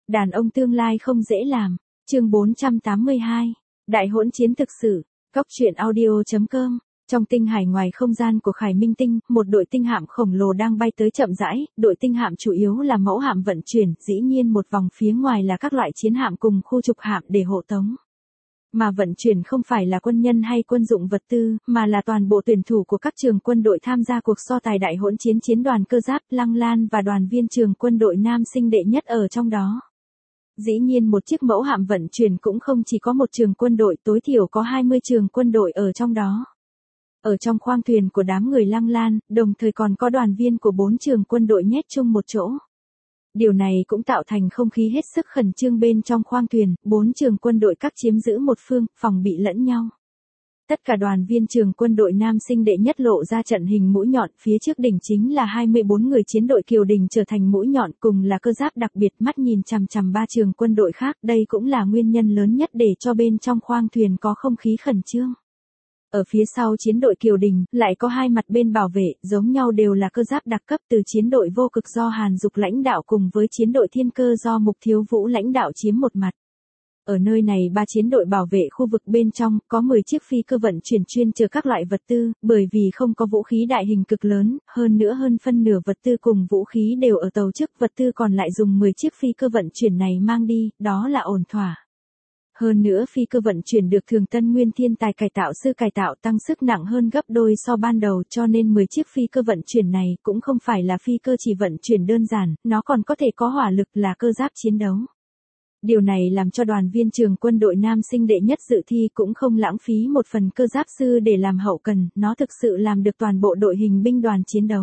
Đàn ông tương lai không dễ làm. Chương 482. Đại hỗn chiến thực sự. Góc truyện audio.com. Trong tinh hải ngoài không gian của Khải Minh Tinh, một đội tinh hạm khổng lồ đang bay tới chậm rãi, đội tinh hạm chủ yếu là mẫu hạm vận chuyển, dĩ nhiên một vòng phía ngoài là các loại chiến hạm cùng khu trục hạm để hộ tống. Mà vận chuyển không phải là quân nhân hay quân dụng vật tư, mà là toàn bộ tuyển thủ của các trường quân đội tham gia cuộc so tài đại hỗn chiến chiến đoàn cơ giáp Lăng Lan và đoàn viên trường quân đội nam sinh đệ nhất ở trong đó. Dĩ nhiên một chiếc mẫu hạm vận chuyển cũng không chỉ có một trường quân đội, tối thiểu có 20 trường quân đội ở trong đó. Ở trong khoang thuyền của đám người Lăng Lan, đồng thời còn có đoàn viên của 4 trường quân đội nhét chung một chỗ. Điều này cũng tạo thành không khí hết sức khẩn trương bên trong khoang thuyền, 4 trường quân đội các chiếm giữ một phương, phòng bị lẫn nhau. Tất cả đoàn viên trường quân đội nam sinh đệ nhất lộ ra trận hình mũi nhọn, phía trước đỉnh chính là 24 người chiến đội Kiều Đình trở thành mũi nhọn cùng là cơ giáp đặc biệt, mắt nhìn chằm chằm 3 trường quân đội khác, đây cũng là nguyên nhân lớn nhất để cho bên trong khoang thuyền có không khí khẩn trương. Ở phía sau chiến đội Kiều Đình, lại có 2 mặt bên bảo vệ, giống nhau đều là cơ giáp đặc cấp từ chiến đội Vô Cực do Hàn Dục lãnh đạo cùng với chiến đội Thiên Cơ do Mục Thiếu Vũ lãnh đạo chiếm một mặt. Ở nơi này 3 chiến đội bảo vệ khu vực bên trong, có 10 chiếc phi cơ vận chuyển chuyên chở các loại vật tư, bởi vì không có vũ khí đại hình cực lớn, hơn nữa hơn phân nửa vật tư cùng vũ khí đều ở tàu trước, vật tư còn lại dùng 10 chiếc phi cơ vận chuyển này mang đi, đó là ổn thỏa. Hơn nữa phi cơ vận chuyển được Thường Tân Nguyên thiên tài cải tạo sư cải tạo tăng sức nặng hơn gấp đôi so ban đầu, cho nên 10 chiếc phi cơ vận chuyển này cũng không phải là phi cơ chỉ vận chuyển đơn giản, nó còn có thể có hỏa lực là cơ giáp chiến đấu. Điều này làm cho đoàn viên trường quân đội nam sinh đệ nhất dự thi cũng không lãng phí một phần cơ giáp sư để làm hậu cần, nó thực sự làm được toàn bộ đội hình binh đoàn chiến đấu.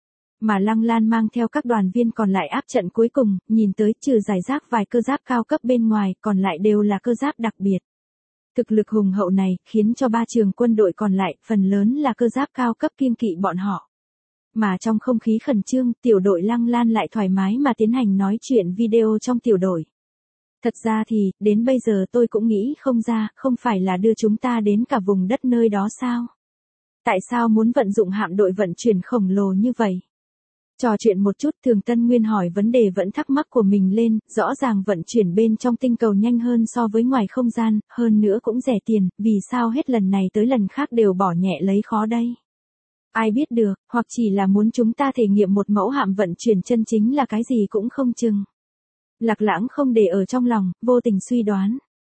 Mà Lăng Lan mang theo các đoàn viên còn lại áp trận cuối cùng, nhìn tới trừ giải rác vài cơ giáp cao cấp bên ngoài, còn lại đều là cơ giáp đặc biệt. Thực lực hùng hậu này, khiến cho 3 trường quân đội còn lại, phần lớn là cơ giáp cao cấp kiêng kỵ bọn họ. Mà trong không khí khẩn trương, tiểu đội Lăng Lan lại thoải mái mà tiến hành nói chuyện video trong tiểu đội. Thật ra thì, đến bây giờ tôi cũng nghĩ không ra, không phải là đưa chúng ta đến cả vùng đất nơi đó sao? Tại sao muốn vận dụng hạm đội vận chuyển khổng lồ như vậy? Trò chuyện một chút, Thường Tân Nguyên hỏi vấn đề vẫn thắc mắc của mình lên, rõ ràng vận chuyển bên trong tinh cầu nhanh hơn so với ngoài không gian, hơn nữa cũng rẻ tiền, vì sao hết lần này tới lần khác đều bỏ nhẹ lấy khó đây? Ai biết được, hoặc chỉ là muốn chúng ta thể nghiệm một mẫu hạm vận chuyển chân chính là cái gì cũng không chừng. Lạc Lãng không để ở trong lòng, vô tình suy đoán.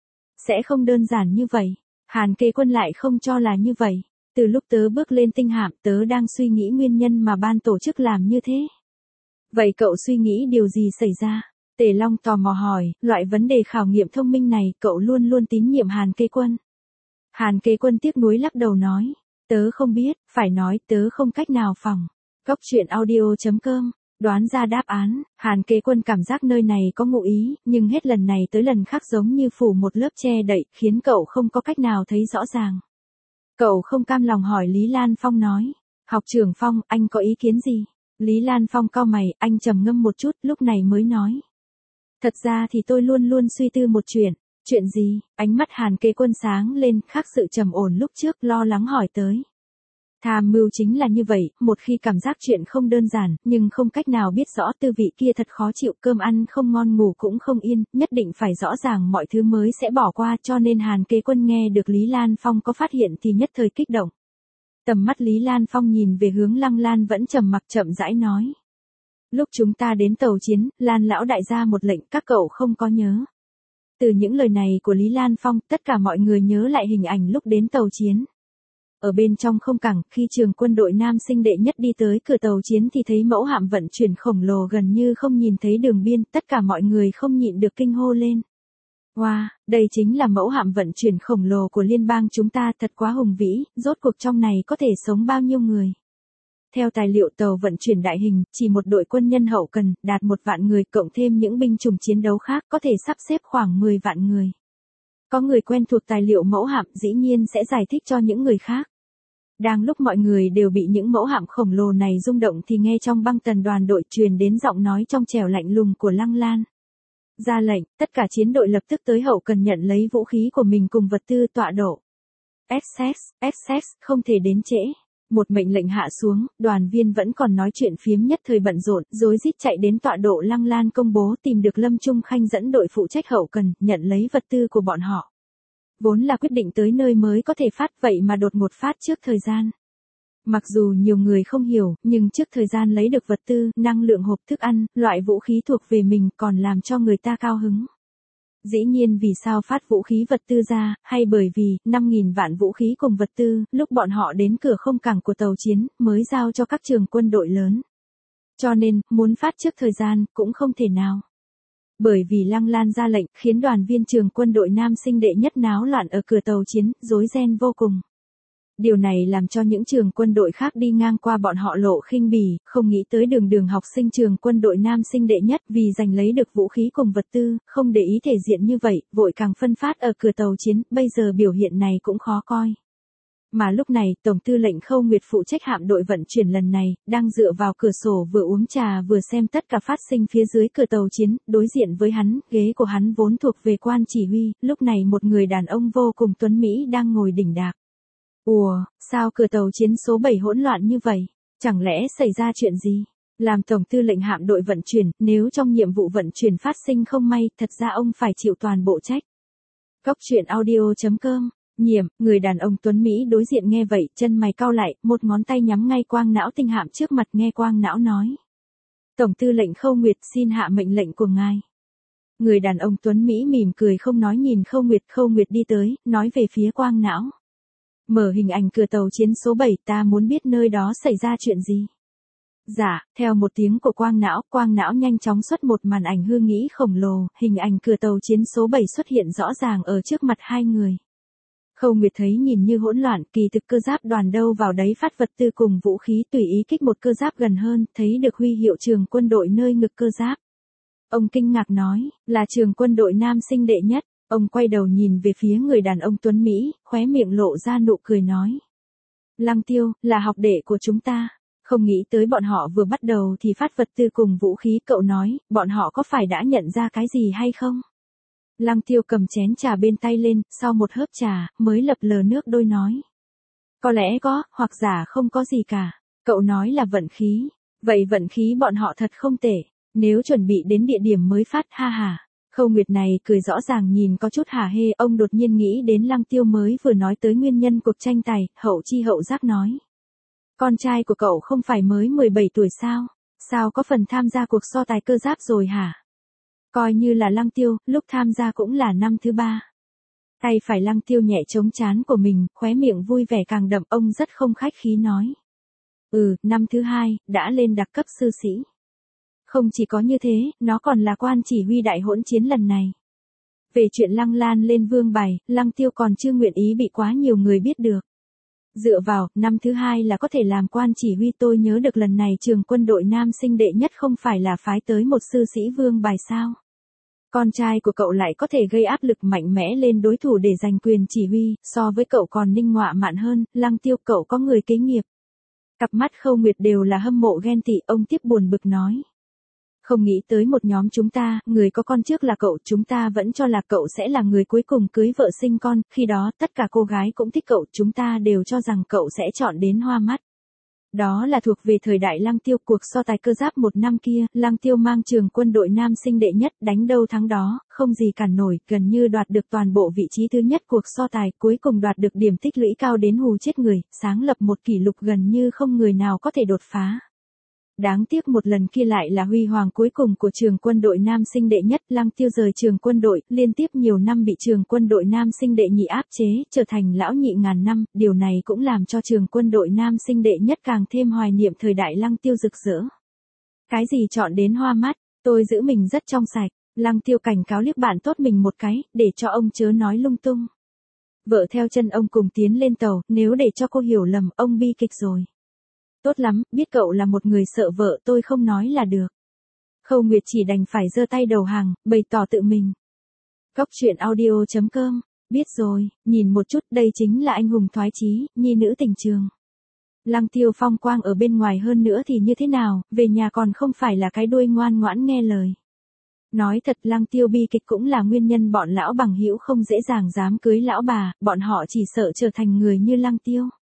Sẽ không đơn giản như vậy. Hàn Kế Quân lại không cho là như vậy. Từ lúc tớ bước lên tinh hạm, tớ đang suy nghĩ nguyên nhân mà ban tổ chức làm như thế. Vậy cậu suy nghĩ điều gì xảy ra? Tề Long tò mò hỏi, loại vấn đề khảo nghiệm thông minh này, cậu luôn luôn tín nhiệm Hàn Kế Quân. Hàn Kế Quân tiếc nuối lắc đầu nói, tớ không biết, phải nói tớ không cách nào phỏng. Góc truyện audio.com. Đoán ra đáp án, Hàn Kế Quân cảm giác nơi này có ngụ ý, nhưng hết lần này tới lần khác giống như phủ một lớp che đậy, khiến cậu không có cách nào thấy rõ ràng. Cậu không cam lòng hỏi Lý Lan Phong nói, học trưởng Phong, anh có ý kiến gì? Lý Lan Phong cau mày, anh trầm ngâm một chút, lúc này mới nói. Thật ra thì tôi luôn luôn suy tư một chuyện gì? Ánh mắt Hàn Kế Quân sáng lên, khác sự trầm ổn lúc trước, lo lắng hỏi tới. Tham mưu chính là như vậy, một khi cảm giác chuyện không đơn giản, nhưng không cách nào biết rõ tư vị kia thật khó chịu, cơm ăn không ngon ngủ cũng không yên, nhất định phải rõ ràng mọi thứ mới sẽ bỏ qua, cho nên Hàn Kế Quân nghe được Lý Lan Phong có phát hiện thì nhất thời kích động. Tầm mắt Lý Lan Phong nhìn về hướng Lăng Lan vẫn trầm mặc chậm rãi nói. Lúc chúng ta đến tàu chiến, Lan lão đại ra một lệnh, các cậu không có nhớ. Từ những lời này của Lý Lan Phong, tất cả mọi người nhớ lại hình ảnh lúc đến tàu chiến. Ở bên trong không cảng, khi trường quân đội nam sinh đệ nhất đi tới cửa tàu chiến thì thấy mẫu hạm vận chuyển khổng lồ gần như không nhìn thấy đường biên, tất cả mọi người không nhịn được kinh hô lên. Wow, đây chính là mẫu hạm vận chuyển khổng lồ của liên bang chúng ta, thật quá hùng vĩ, rốt cuộc trong này có thể sống bao nhiêu người. Theo tài liệu tàu vận chuyển đại hình, chỉ một đội quân nhân hậu cần, đạt 1 vạn người, cộng thêm những binh chủng chiến đấu khác, có thể sắp xếp khoảng 10 vạn người. Có người quen thuộc tài liệu mẫu hạm dĩ nhiên sẽ giải thích cho những người khác. Đang lúc mọi người đều bị những mẫu hạm khổng lồ này rung động thì nghe trong băng tần đoàn đội truyền đến giọng nói trong trẻo lạnh lùng của Lăng Lan. Ra lệnh, tất cả chiến đội lập tức tới hậu cần nhận lấy vũ khí của mình cùng vật tư tọa độ. SS, không thể đến trễ. Một mệnh lệnh hạ xuống, đoàn viên vẫn còn nói chuyện phiếm nhất thời bận rộn, rối rít chạy đến tọa độ Lăng Lan công bố tìm được Lâm Trung Khanh dẫn đội phụ trách hậu cần, nhận lấy vật tư của bọn họ. Vốn là quyết định tới nơi mới có thể phát, vậy mà đột ngột phát trước thời gian. Mặc dù nhiều người không hiểu, nhưng trước thời gian lấy được vật tư, năng lượng hộp thức ăn, loại vũ khí thuộc về mình còn làm cho người ta cao hứng. Dĩ nhiên vì sao phát vũ khí vật tư ra, hay bởi vì 5.000 vạn vũ khí cùng vật tư, lúc bọn họ đến cửa không cảng của tàu chiến, mới giao cho các trường quân đội lớn. Cho nên, muốn phát trước thời gian, cũng không thể nào. Bởi vì Lăng Lan ra lệnh, khiến đoàn viên trường quân đội nam sinh đệ nhất náo loạn ở cửa tàu chiến, rối ren vô cùng. Điều này làm cho những trường quân đội khác đi ngang qua bọn họ lộ khinh bỉ, không nghĩ tới đường đường học sinh trường quân đội nam sinh đệ nhất vì giành lấy được vũ khí cùng vật tư, không để ý thể diện như vậy, vội càng phân phát ở cửa tàu chiến, bây giờ biểu hiện này cũng khó coi. Mà lúc này, Tổng tư lệnh Khâu Nguyệt phụ trách hạm đội vận chuyển lần này, đang dựa vào cửa sổ vừa uống trà vừa xem tất cả phát sinh phía dưới cửa tàu chiến, đối diện với hắn, ghế của hắn vốn thuộc về quan chỉ huy, lúc này một người đàn ông vô cùng tuấn Mỹ đang ngồi đỉnh đạc. Ủa, sao cửa tàu chiến số 7 hỗn loạn như vậy? Chẳng lẽ xảy ra chuyện gì? Làm tổng tư lệnh hạm đội vận chuyển, nếu trong nhiệm vụ vận chuyển phát sinh không may, thật ra ông phải chịu toàn bộ trách. Cóc truyện audio.com. Người đàn ông tuấn Mỹ đối diện nghe vậy, chân mày cau lại, một ngón tay nhắm ngay quang não tinh hạm trước mặt nghe quang não nói. Tổng tư lệnh Khâu Nguyệt xin hạ mệnh lệnh của ngài. Người đàn ông tuấn Mỹ mỉm cười không nói nhìn Khâu Nguyệt đi tới, nói về phía quang não. Mở hình ảnh cửa tàu chiến số 7, ta muốn biết nơi đó xảy ra chuyện gì. Dạ, theo một tiếng của quang não nhanh chóng xuất một màn ảnh hư nghĩ khổng lồ, hình ảnh cửa tàu chiến số 7 xuất hiện rõ ràng ở trước mặt hai người. Khâu Nguyệt thấy nhìn như hỗn loạn, kỳ thực cơ giáp đoàn đâu vào đấy phát vật tư cùng vũ khí tùy ý kích một cơ giáp gần hơn, thấy được huy hiệu trường quân đội nơi ngực cơ giáp. Ông kinh ngạc nói, là trường quân đội nam sinh đệ nhất. Ông quay đầu nhìn về phía người đàn ông tuấn Mỹ, khóe miệng lộ ra nụ cười nói. Lăng Tiêu, là học đệ của chúng ta. Không nghĩ tới bọn họ vừa bắt đầu thì phát vật tư cùng vũ khí, cậu nói, bọn họ có phải đã nhận ra cái gì hay không? Lăng Tiêu cầm chén trà bên tay lên, sau một hớp trà, mới lập lờ nước đôi nói. Có lẽ có, hoặc giả không có gì cả. Cậu nói là vận khí. Vậy vận khí bọn họ thật không tệ. Nếu chuẩn bị đến địa điểm mới phát, ha ha. Khâu Nguyệt này cười rõ ràng nhìn có chút hả hê, ông đột nhiên nghĩ đến Lăng Tiêu mới vừa nói tới nguyên nhân cuộc tranh tài, hậu chi hậu giác nói. Con trai của cậu không phải mới 17 tuổi sao? Sao có phần tham gia cuộc so tài cơ giáp rồi hả? Coi như là Lăng Tiêu, lúc tham gia cũng là năm thứ 3. Tay phải Lăng Tiêu nhẹ chống trán của mình, khóe miệng vui vẻ càng đậm, ông rất không khách khí nói. Năm thứ 2, đã lên đặc cấp sư sĩ. Không chỉ có như thế, nó còn là quan chỉ huy đại hỗn chiến lần này. Về chuyện Lăng Lan lên vương bài, Lăng Tiêu còn chưa nguyện ý bị quá nhiều người biết được. Dựa vào, năm thứ 2 là có thể làm quan chỉ huy, tôi nhớ được lần này trường quân đội nam sinh đệ nhất không phải là phái tới một sư sĩ vương bài sao. Con trai của cậu lại có thể gây áp lực mạnh mẽ lên đối thủ để giành quyền chỉ huy, so với cậu còn ninh ngọa mạn hơn, Lăng Tiêu cậu có người kế nghiệp. Cặp mắt Khâu Nguyệt đều là hâm mộ ghen tị, ông tiếp buồn bực nói. Không nghĩ tới một nhóm chúng ta, người có con trước là cậu, chúng ta vẫn cho là cậu sẽ là người cuối cùng cưới vợ sinh con, khi đó tất cả cô gái cũng thích cậu, chúng ta đều cho rằng cậu sẽ chọn đến hoa mắt. Đó là thuộc về thời đại Lăng Tiêu, cuộc so tài cơ giáp một năm kia, Lăng Tiêu mang trường quân đội nam sinh đệ nhất, đánh đâu thắng đó, không gì cản nổi, gần như đoạt được toàn bộ vị trí thứ nhất cuộc so tài, cuối cùng đoạt được điểm tích lũy cao đến hù chết người, sáng lập một kỷ lục gần như không người nào có thể đột phá. Đáng tiếc một lần kia lại là huy hoàng cuối cùng của trường quân đội nam sinh đệ nhất, Lăng Tiêu rời trường quân đội, liên tiếp nhiều năm bị trường quân đội nam sinh đệ nhị áp chế, trở thành lão nhị ngàn năm, điều này cũng làm cho trường quân đội nam sinh đệ nhất càng thêm hoài niệm thời đại Lăng Tiêu rực rỡ. Cái gì chọn đến hoa mắt, tôi giữ mình rất trong sạch, Lăng Tiêu cảnh cáo liếc bạn tốt mình một cái, để cho ông chớ nói lung tung. Vợ theo chân ông cùng tiến lên tàu, nếu để cho cô hiểu lầm, ông bi kịch rồi. Tốt lắm, biết cậu là một người sợ vợ, tôi không nói là được. Khâu Nguyệt chỉ đành phải giơ tay đầu hàng, bày tỏ tự mình. Cóc truyện audio.com, biết rồi, nhìn một chút, đây chính là anh hùng thoái chí, nhi nữ tình trường. Lăng Tiêu phong quang ở bên ngoài hơn nữa thì như thế nào, về nhà còn không phải là cái đuôi ngoan ngoãn nghe lời. Nói thật, Lăng Tiêu bi kịch cũng là nguyên nhân bọn lão bằng hữu không dễ dàng dám cưới lão bà, bọn họ chỉ sợ trở thành người như Lăng Tiêu.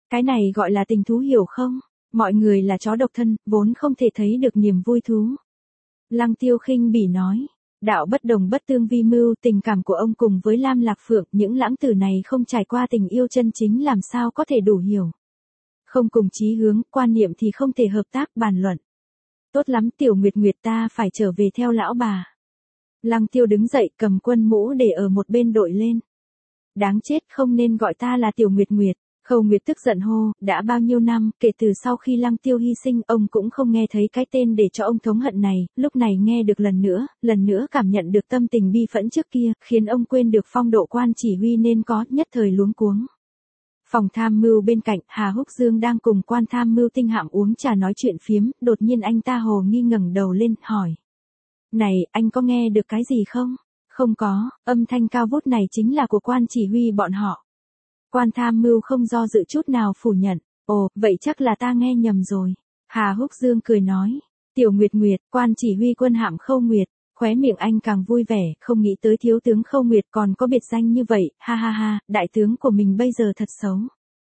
Cái này gọi là tình thú hiểu không? Mọi người là chó độc thân, vốn không thể thấy được niềm vui thú. Lăng Tiêu khinh bỉ nói. Đạo bất đồng bất tương vi mưu, tình cảm của ông cùng với Lam Lạc Phượng, những lãng tử này không trải qua tình yêu chân chính làm sao có thể đủ hiểu. Không cùng chí hướng, quan niệm thì không thể hợp tác bàn luận. Tốt lắm Tiểu Nguyệt Nguyệt, ta phải trở về theo lão bà. Lăng Tiêu đứng dậy cầm quân mũ để ở một bên đội lên. Đáng chết, không nên gọi ta là Tiểu Nguyệt Nguyệt. Khâu Nguyệt tức giận hô, đã bao nhiêu năm, kể từ sau khi Lăng Tiêu hy sinh, ông cũng không nghe thấy cái tên để cho ông thống hận này, lúc này nghe được lần nữa cảm nhận được tâm tình bi phẫn trước kia, khiến ông quên được phong độ quan chỉ huy nên có, nhất thời luống cuống. Phòng tham mưu bên cạnh, Hà Húc Dương đang cùng quan tham mưu Tinh Hạm uống trà nói chuyện phiếm, đột nhiên anh ta hồ nghi ngẩng đầu lên, hỏi. Này, anh có nghe được cái gì không? Không có, âm thanh cao vút này chính là của quan chỉ huy bọn họ. Quan tham mưu không do dự chút nào phủ nhận. Ồ, vậy chắc là ta nghe nhầm rồi. Hà Húc Dương cười nói. Tiểu Nguyệt Nguyệt, quan chỉ huy quân hạm Khâu Nguyệt. Khóe miệng anh càng vui vẻ, không nghĩ tới thiếu tướng Khâu Nguyệt còn có biệt danh như vậy. Ha ha ha, đại tướng của mình bây giờ thật xấu.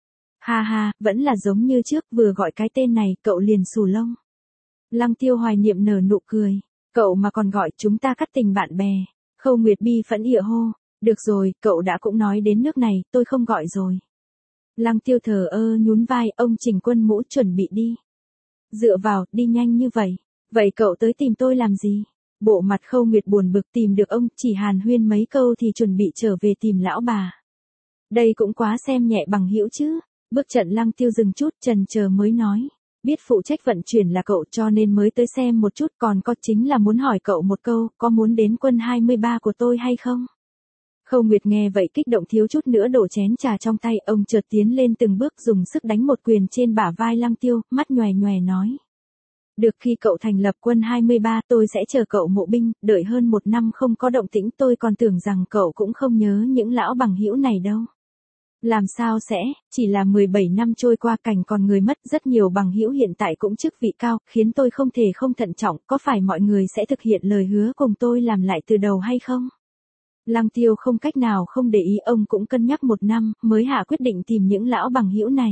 Ha ha, vẫn là giống như trước, vừa gọi cái tên này, cậu liền xù lông. Lăng Tiêu hoài niệm nở nụ cười. Cậu mà còn gọi chúng ta cắt tình bạn bè. Khâu Nguyệt bi phẫn ỉa hô. Được rồi, cậu đã cũng nói đến nước này, tôi không gọi rồi. Lăng Tiêu thờ ơ nhún vai, ông chỉnh quân mũ chuẩn bị đi. Dựa vào, đi nhanh như vậy. Vậy cậu tới tìm tôi làm gì? Bộ mặt Khâu Nguyệt buồn bực, tìm được ông, chỉ hàn huyên mấy câu thì chuẩn bị trở về tìm lão bà. Đây cũng quá xem nhẹ bằng hữu chứ. Bước trận Lăng Tiêu dừng chút, chần chờ mới nói. Biết phụ trách vận chuyển là cậu cho nên mới tới xem một chút, còn có chính là muốn hỏi cậu một câu, có muốn đến quân 23 của tôi hay không? Khâu Nguyệt nghe vậy kích động thiếu chút nữa đổ chén trà trong tay, ông chợt tiến lên từng bước dùng sức đánh một quyền trên bả vai Lăng Tiêu, mắt nhòe nhòe nói. Được, khi cậu thành lập quân 23 tôi sẽ chờ cậu mộ binh, đợi hơn 1 năm không có động tĩnh tôi còn tưởng rằng cậu cũng không nhớ những lão bằng hữu này đâu. Làm sao sẽ, chỉ là 17 năm trôi qua cảnh còn người mất, rất nhiều bằng hữu hiện tại cũng chức vị cao, khiến tôi không thể không thận trọng, có phải mọi người sẽ thực hiện lời hứa cùng tôi làm lại từ đầu hay không? Lăng Tiêu không cách nào không để ý, ông cũng cân nhắc 1 năm, mới hạ quyết định tìm những lão bằng hữu này.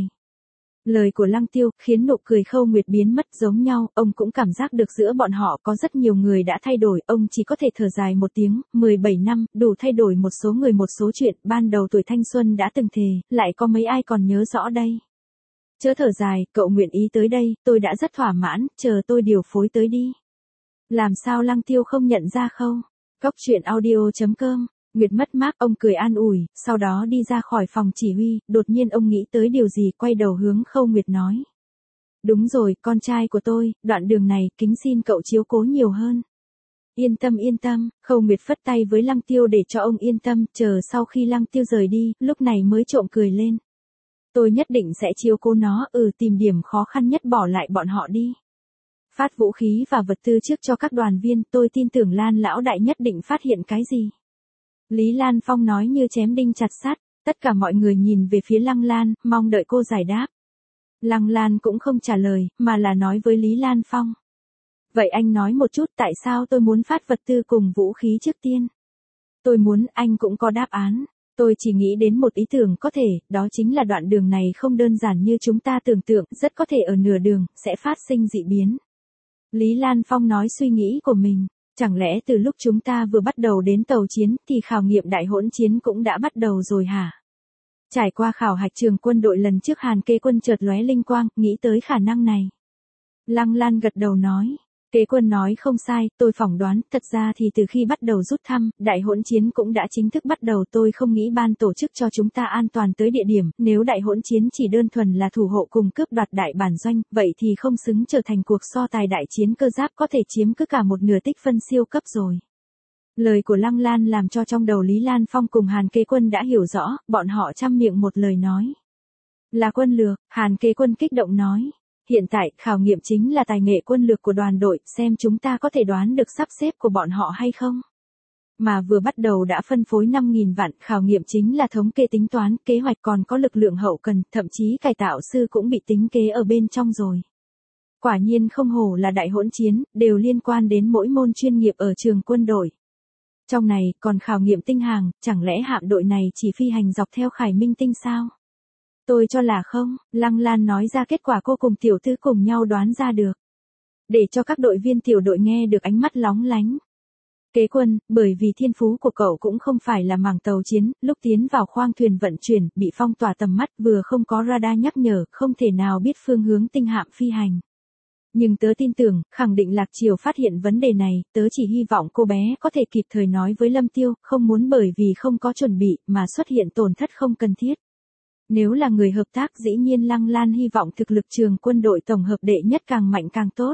Lời của Lăng Tiêu khiến nụ cười Khâu Nguyệt biến mất giống nhau, ông cũng cảm giác được giữa bọn họ có rất nhiều người đã thay đổi, ông chỉ có thể thở dài một tiếng, 17 năm, đủ thay đổi một số người một số chuyện, ban đầu tuổi thanh xuân đã từng thề, lại có mấy ai còn nhớ rõ đây. Chớ thở dài, cậu nguyện ý tới đây, tôi đã rất thỏa mãn, chờ tôi điều phối tới đi. Làm sao Lăng Tiêu không nhận ra Khâu? Góc truyện audio.com. Nguyệt mất mát, ông cười an ủi, sau đó đi ra khỏi phòng chỉ huy, đột nhiên ông nghĩ tới điều gì, quay đầu hướng Khâu Nguyệt nói. Đúng rồi, con trai của tôi, đoạn đường này, kính xin cậu chiếu cố nhiều hơn. Yên tâm, Khâu Nguyệt phất tay với Lăng Tiêu để cho ông yên tâm, chờ sau khi Lăng Tiêu rời đi, lúc này mới trộm cười lên. Tôi nhất định sẽ chiếu cố nó, tìm điểm khó khăn nhất bỏ lại bọn họ đi. Phát vũ khí và vật tư trước cho các đoàn viên, tôi tin tưởng Lan lão đại nhất định phát hiện cái gì. Lý Lan Phong nói như chém đinh chặt sắt, tất cả mọi người nhìn về phía Lăng Lan, mong đợi cô giải đáp. Lăng Lan cũng không trả lời, mà là nói với Lý Lan Phong. Vậy anh nói một chút tại sao tôi muốn phát vật tư cùng vũ khí trước tiên. Tôi muốn, anh cũng có đáp án. Tôi chỉ nghĩ đến một ý tưởng có thể, đó chính là đoạn đường này không đơn giản như chúng ta tưởng tượng, rất có thể ở nửa đường, sẽ phát sinh dị biến. Lý Lan Phong nói suy nghĩ của mình. Chẳng lẽ từ lúc chúng ta vừa bắt đầu đến tàu chiến thì khảo nghiệm đại hỗn chiến cũng đã bắt đầu rồi hả? Trải qua khảo hạch trường quân đội lần trước Hàn Kế Quân chợt lóe linh quang, nghĩ tới khả năng này. Lăng Lan gật đầu nói. Kế Quân nói không sai, tôi phỏng đoán, thật ra thì từ khi bắt đầu rút thăm, đại hỗn chiến cũng đã chính thức bắt đầu, tôi không nghĩ ban tổ chức cho chúng ta an toàn tới địa điểm, nếu đại hỗn chiến chỉ đơn thuần là thủ hộ cùng cướp đoạt đại bản doanh, vậy thì không xứng trở thành cuộc so tài đại chiến cơ giáp có thể chiếm cứ cả một nửa tích phân siêu cấp rồi. Lời của Lăng Lan làm cho trong đầu Lý Lan Phong cùng Hàn Kế Quân đã hiểu rõ, bọn họ trăm miệng một lời nói. Là quân lược, Hàn Kế Quân kích động nói. Hiện tại, khảo nghiệm chính là tài nghệ quân lược của đoàn đội, xem chúng ta có thể đoán được sắp xếp của bọn họ hay không. Mà vừa bắt đầu đã phân phối 5.000 vạn, khảo nghiệm chính là thống kê tính toán, kế hoạch còn có lực lượng hậu cần, thậm chí cải tạo sư cũng bị tính kế ở bên trong rồi. Quả nhiên không hổ là đại hỗn chiến, đều liên quan đến mỗi môn chuyên nghiệp ở trường quân đội. Trong này, còn khảo nghiệm tinh hàng, chẳng lẽ hạm đội này chỉ phi hành dọc theo Khải Minh tinh sao? Tôi cho là không, Lăng Lan nói ra kết quả cô cùng tiểu tứ cùng nhau đoán ra được. Để cho các đội viên tiểu đội nghe được ánh mắt lóng lánh. Kế Quân, bởi vì thiên phú của cậu cũng không phải là mảng tàu chiến, lúc tiến vào khoang thuyền vận chuyển, bị phong tỏa tầm mắt vừa không có radar nhắc nhở, không thể nào biết phương hướng tinh hạm phi hành. Nhưng tớ tin tưởng, khẳng định Lạc Triều phát hiện vấn đề này, tớ chỉ hy vọng cô bé có thể kịp thời nói với Lâm Tiêu, không muốn bởi vì không có chuẩn bị mà xuất hiện tổn thất không cần thiết. Nếu là người hợp tác dĩ nhiên Lăng Lan hy vọng thực lực trường quân đội tổng hợp đệ nhất càng mạnh càng tốt.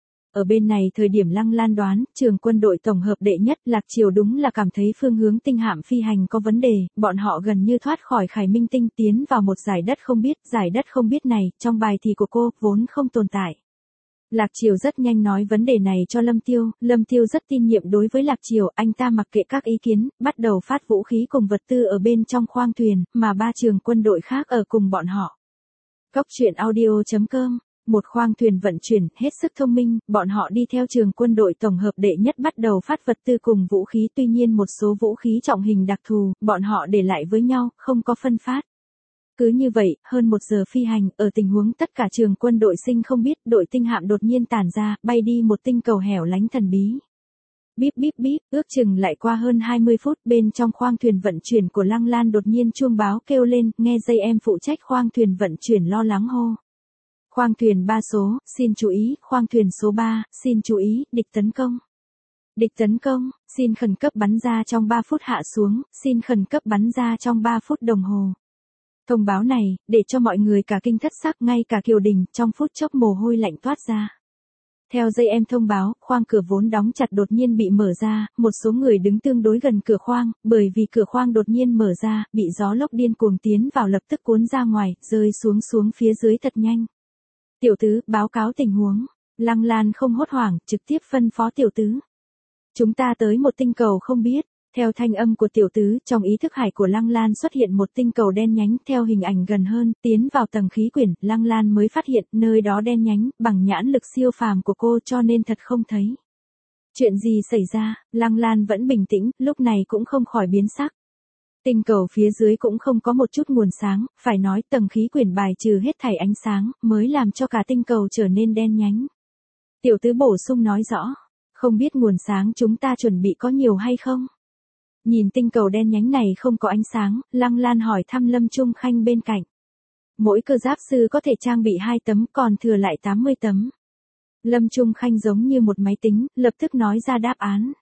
Ở bên này thời điểm Lăng Lan đoán, trường quân đội tổng hợp đệ nhất Lạc Triều đúng là cảm thấy phương hướng tinh hạm phi hành có vấn đề, bọn họ gần như thoát khỏi Khải Minh tinh tiến vào một giải đất không biết này, trong bài thì của cô, vốn không tồn tại. Lạc Triều rất nhanh nói vấn đề này cho Lâm Tiêu rất tin nhiệm đối với Lạc Triều, anh ta mặc kệ các ý kiến, bắt đầu phát vũ khí cùng vật tư ở bên trong khoang thuyền, mà 3 trường quân đội khác ở cùng bọn họ. Cốc truyện audio.com, một khoang thuyền vận chuyển, hết sức thông minh, bọn họ đi theo trường quân đội tổng hợp đệ nhất bắt đầu phát vật tư cùng vũ khí, tuy nhiên một số vũ khí trọng hình đặc thù, bọn họ để lại với nhau, không có phân phát. Cứ như vậy, hơn 1 giờ phi hành, ở tình huống tất cả trường quân đội sinh không biết, đội tinh hạm đột nhiên tản ra, bay đi một tinh cầu hẻo lánh thần bí. Bíp bíp bíp, ước chừng lại qua hơn 20 phút, bên trong khoang thuyền vận chuyển của Lăng Lan đột nhiên chuông báo kêu lên, nghe dây em phụ trách khoang thuyền vận chuyển lo lắng hô. Khoang thuyền 3 số, xin chú ý, khoang thuyền số 3, xin chú ý, địch tấn công. Địch tấn công, xin khẩn cấp bắn ra trong 3 phút hạ xuống, xin khẩn cấp bắn ra trong 3 phút đồng hồ. Thông báo này, để cho mọi người cả kinh thất sắc, ngay cả Kiều Đình, trong phút chốc mồ hôi lạnh toát ra. Theo dây em thông báo, khoang cửa vốn đóng chặt đột nhiên bị mở ra, một số người đứng tương đối gần cửa khoang, bởi vì cửa khoang đột nhiên mở ra, bị gió lốc điên cuồng tiến vào lập tức cuốn ra ngoài, rơi xuống phía dưới thật nhanh. Tiểu tứ, báo cáo tình huống. Lăng Lan không hốt hoảng, trực tiếp phân phó tiểu tứ. Chúng ta tới một tinh cầu không biết. Theo thanh âm của tiểu tứ, trong ý thức hải của Lăng Lan xuất hiện một tinh cầu đen nhánh, theo hình ảnh gần hơn, tiến vào tầng khí quyển, Lăng Lan mới phát hiện, nơi đó đen nhánh, bằng nhãn lực siêu phàm của cô cho nên thật không thấy. Chuyện gì xảy ra, Lăng Lan vẫn bình tĩnh, lúc này cũng không khỏi biến sắc. Tinh cầu phía dưới cũng không có một chút nguồn sáng, phải nói tầng khí quyển bài trừ hết thảy ánh sáng, mới làm cho cả tinh cầu trở nên đen nhánh. Tiểu tứ bổ sung nói rõ, không biết nguồn sáng chúng ta chuẩn bị có nhiều hay không? Nhìn tinh cầu đen nhánh này không có ánh sáng, Lăng Lan hỏi thăm Lâm Trung Khanh bên cạnh. Mỗi cơ giáp sư có thể trang bị 2 tấm, còn thừa lại 80 tấm. Lâm Trung Khanh giống như một máy tính, lập tức nói ra đáp án.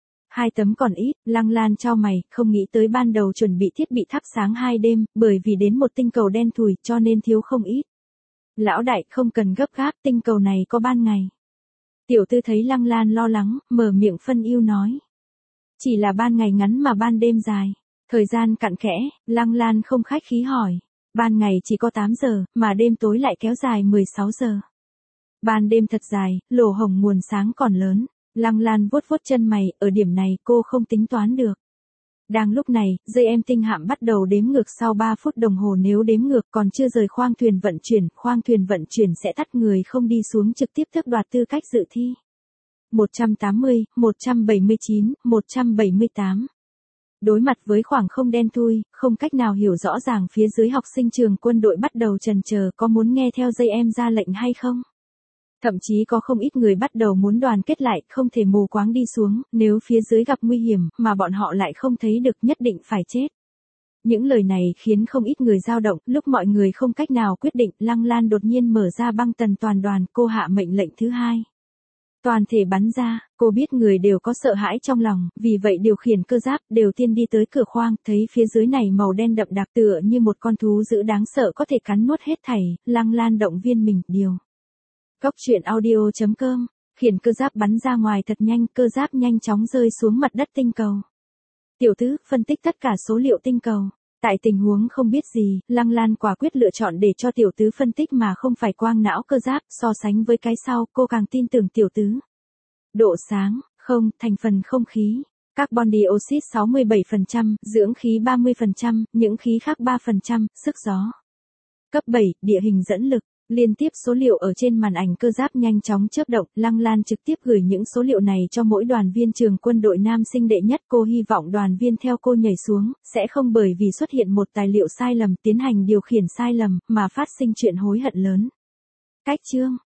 2 tấm còn ít, Lăng Lan chau mày, không nghĩ tới ban đầu chuẩn bị thiết bị thắp sáng 2 đêm, bởi vì đến một tinh cầu đen thùi, cho nên thiếu không ít. Lão đại, không cần gấp gáp, tinh cầu này có ban ngày. Tiểu tư thấy Lăng Lan lo lắng, mở miệng phân ưu nói. Chỉ là ban ngày ngắn mà ban đêm dài. Thời gian cặn kẽ, Lăng Lan không khách khí hỏi. Ban ngày chỉ có 8 giờ, mà đêm tối lại kéo dài 16 giờ. Ban đêm thật dài, lỗ hổng nguồn sáng còn lớn. Lăng Lan vuốt vuốt chân mày, ở điểm này cô không tính toán được. Đang lúc này, dây em tinh hạm bắt đầu đếm ngược sau 3 phút đồng hồ, nếu đếm ngược còn chưa rời khoang thuyền vận chuyển sẽ tắt người không đi xuống trực tiếp tước đoạt tư cách dự thi. 180, 179, 178. Đối mặt với khoảng không đen thui, không cách nào hiểu rõ ràng phía dưới học sinh trường quân đội bắt đầu chần chờ có muốn nghe theo dây em ra lệnh hay không. Thậm chí có không ít người bắt đầu muốn đoàn kết lại, không thể mù quáng đi xuống, nếu phía dưới gặp nguy hiểm, mà bọn họ lại không thấy được nhất định phải chết. Những lời này khiến không ít người dao động, lúc mọi người không cách nào quyết định, Lăng Lan đột nhiên mở ra băng tần toàn đoàn, cô hạ mệnh lệnh thứ 2. Toàn thể bắn ra, cô biết người đều có sợ hãi trong lòng, vì vậy điều khiển cơ giáp đều tiên đi tới cửa khoang, thấy phía dưới này màu đen đậm đặc tựa như một con thú dữ đáng sợ có thể cắn nuốt hết thảy, Lăng Lan động viên mình, điều. Cốc truyện audio.com, khiển cơ giáp bắn ra ngoài thật nhanh, cơ giáp nhanh chóng rơi xuống mặt đất tinh cầu. Tiểu tứ, phân tích tất cả số liệu tinh cầu. Tại tình huống không biết gì, Lăng Lan quả quyết lựa chọn để cho tiểu tứ phân tích mà không phải quang não cơ giáp, so sánh với cái sau, cô càng tin tưởng tiểu tứ. Độ sáng, không, thành phần không khí. Carbon dioxide 67%, dưỡng khí 30%, những khí khác 3%, sức gió. Cấp 7, địa hình dẫn lực. Liên tiếp số liệu ở trên màn ảnh cơ giáp nhanh chóng chớp động, Lăng Lan trực tiếp gửi những số liệu này cho mỗi đoàn viên trường quân đội nam sinh đệ nhất. Cô hy vọng đoàn viên theo cô nhảy xuống, sẽ không bởi vì xuất hiện một tài liệu sai lầm, tiến hành điều khiển sai lầm, mà phát sinh chuyện hối hận lớn. Cách chương